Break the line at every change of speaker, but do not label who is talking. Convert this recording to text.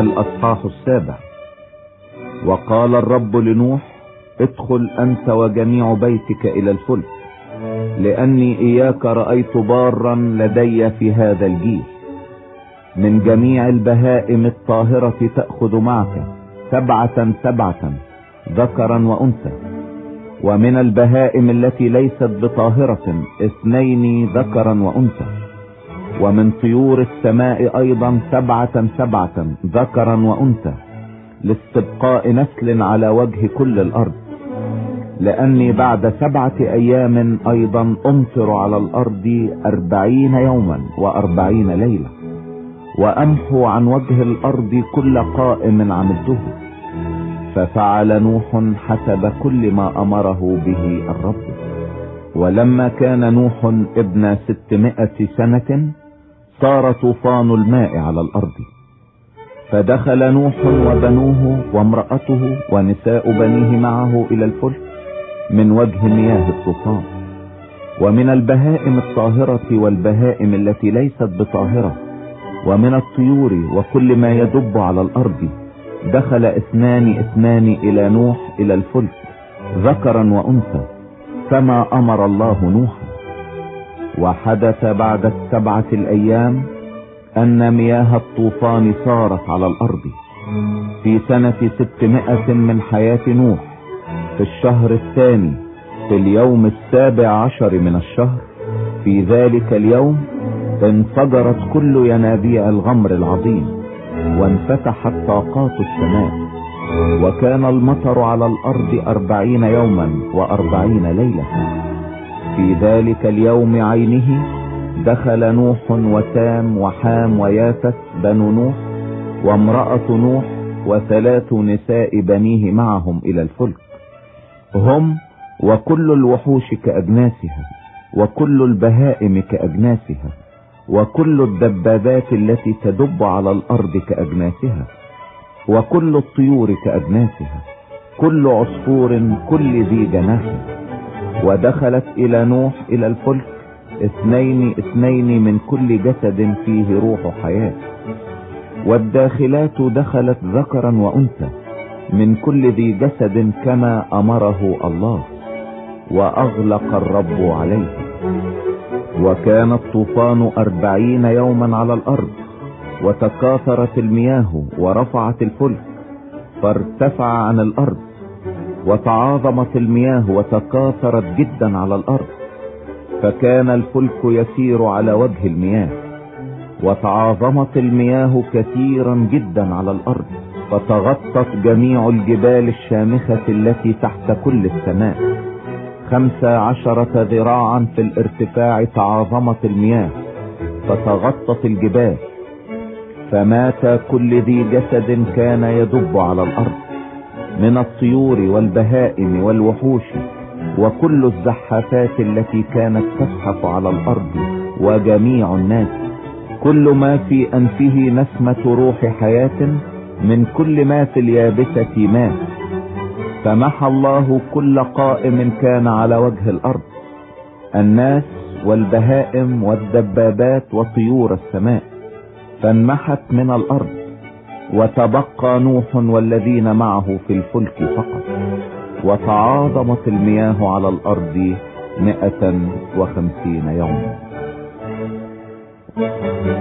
الأصحاح 7. وقال الرب لنوح: ادخل أنت وجميع بيتك إلى الفلك، لأني إياك رأيت بارا لدي في هذا الجيل. من جميع البهائم الطاهرة تأخذ معك 7 ذكرا وأنثى، ومن البهائم التي ليست بطاهرة 2 ذكرا وأنثى، ومن طيور السماء أيضا 7 ذكرا وأنثى، لاستبقاء نسل على وجه كل الأرض. لأني بعد 7 أيام أيضا أمطر على الأرض 40 يوما و40 ليلة، وأمحو عن وجه الأرض كل قائم عملته. ففعل نوح حسب كل ما أمره به الرب. ولما كان نوح ابن 600 سنة صار طوفان الماء على الأرض، فدخل نوح وبنوه وامرأته ونساء بنيه معه إلى الفلك من وجه مياه الطوفان. ومن البهائم الطاهرة والبهائم التي ليست بطاهرة ومن الطيور وكل ما يدب على الأرض دخل 2 إلى نوح إلى الفلك ذكرا وأنثى، كما أمر الله نوحا. وحدث بعد 7 الأيام أن مياه الطوفان صارت على الأرض في سنة 600 من حياة نوح، في الشهر 2 في اليوم 17 من الشهر. في ذلك اليوم انفجرت كل ينابيع الغمر العظيم، وانفتحت طاقات السماء، وكان المطر على الأرض 40 يوما و40 ليلة. في ذلك اليوم عينه دخل نوح وسام وحام ويافث بنو نوح وامرأة نوح و3 نساء بنيه معهم إلى الفلك، هم وكل الوحوش كأجناسها، وكل البهائم كأجناسها، وكل الدبابات التي تدب على الأرض كأجناسها، وكل الطيور كأجناسها، كل عصفور كل ذي جناح. ودخلت إلى نوح إلى الفلك 2 من كل جسد فيه روح حياة. والداخلات دخلت ذكرا وأنثى من كل ذي جسد كما أمره الله، وأغلق الرب عليه. وكان الطوفان 40 يوما على الأرض، وتكاثرت المياه ورفعت الفلك فارتفع عن الأرض، وتعاظمت المياه وتكاثرت جدا على الأرض، فكان الفلك يسير على وجه المياه. وتعاظمت المياه كثيرا جدا على الأرض، فتغطت جميع الجبال الشامخة التي تحت كل السماء. 15 ذراعا في الارتفاع تعاظمت المياه فتغطت الجبال. فمات كل ذي جسد كان يدب على الأرض من الطيور والبهائم والوحوش، وكل الزحافات التي كانت تزحف على الأرض، وجميع الناس، كل ما في أنفه نسمة روح حياة من كل ما في اليابسة مات. فمحى الله كل قائم كان على وجه الأرض، الناس والبهائم والدبابات وطيور السماء، فانمحت من الأرض، وتبقى نوح والذين معه في الفلك فقط. وتعاظمت المياه على الأرض 150 يوما.